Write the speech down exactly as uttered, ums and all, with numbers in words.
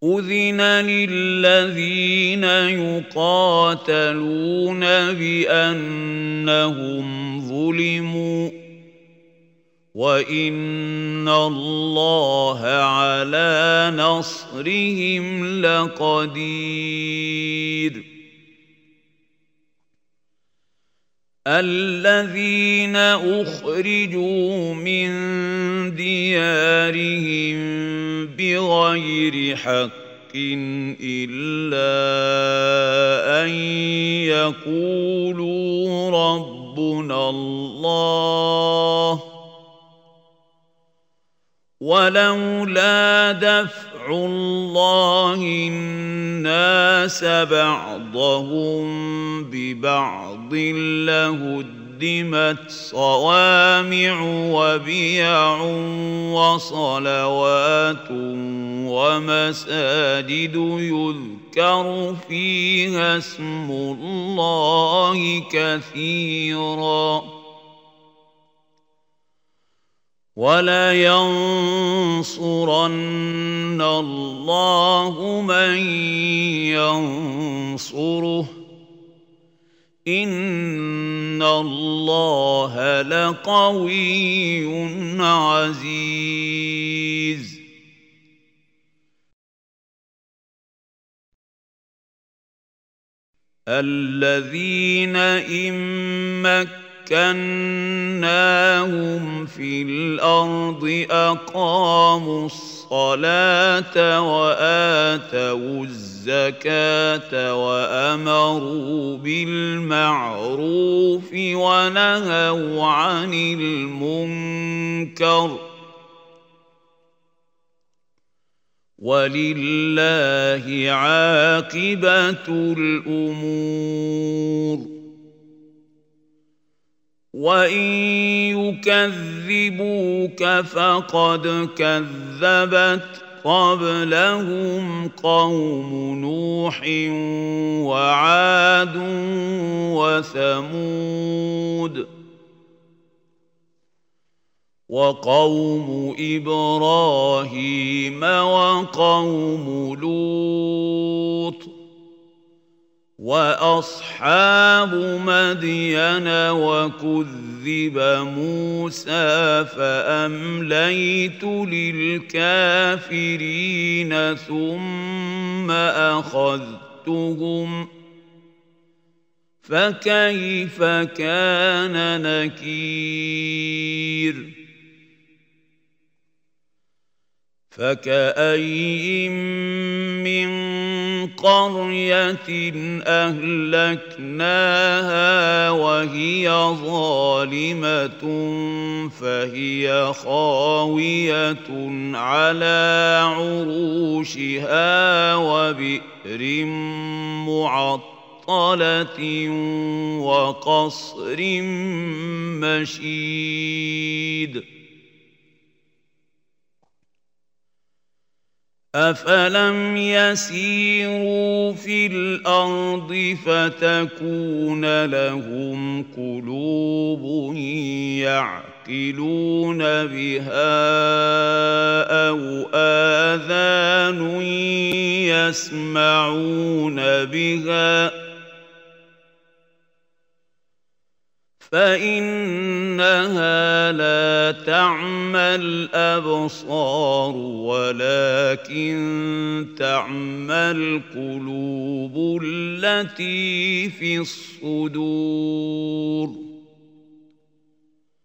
أذن للذين يقاتلون بأنهم ظلموا وإن الله على نصرهم لقدير الذين أخرجوا من ديارهم بغير حق إلا أن يقولوا ربنا الله ولولا دفع الله الناس بعضهم ببعض لهدمت صوامع وبيع وصلوات ومساجد يذكر فيها اسم الله كثيرا وَلَيَنصُرَنَّ اللَّهُ مَن يَنصُرُهُ إِنَّ اللَّهَ لَقَوِيٌّ عَزِيزٌ الَّذِينَ إِن مكناهم في الأرض أقاموا الصلاة وآتوا الزكاة وأمروا بالمعروف ونهوا عن المنكر ولله عاقبة الأمور وَإِن يُكَذِّبُوكَ فَقَدْ كَذَّبَتْ قَبْلَهُمْ قَوْمُ نُوحٍ وَعَادٌ وَثَمُودُ وَقَوْمُ إِبْرَاهِيمَ وَقَوْمُ لُوطٍ وَأَصْحَابُ مَدْيَنَ وَكُذِّبَ مُوسَى فَأَمْلَيْتُ لِلْكَافِرِينَ ثُمَّ أَخَذْتُهُمْ فَكَيْفَ كَانَ نَكِيرِ فَكَأَيِّن مِّن قَرْيَةٍ أَهْلَكْنَاهَا وَهِيَ ظَالِمَةٌ فَهِيَ خَاوِيَةٌ عَلَى عُرُوشِهَا وَبِئْرٍ مُّعَطَّلَةٍ وَقَصْرٍ مَّشِيدٍ أَفَلَمْ يَسِيرُوا فِي الْأَرْضِ فَتَكُونَ لَهُمْ قُلُوبٌ يَعْقِلُونَ بِهَا أَوْ آذَانٌ يَسْمَعُونَ بِهَا فإنها لا تعمى الأبصار ولكن تعمى القلوب التي في الصدور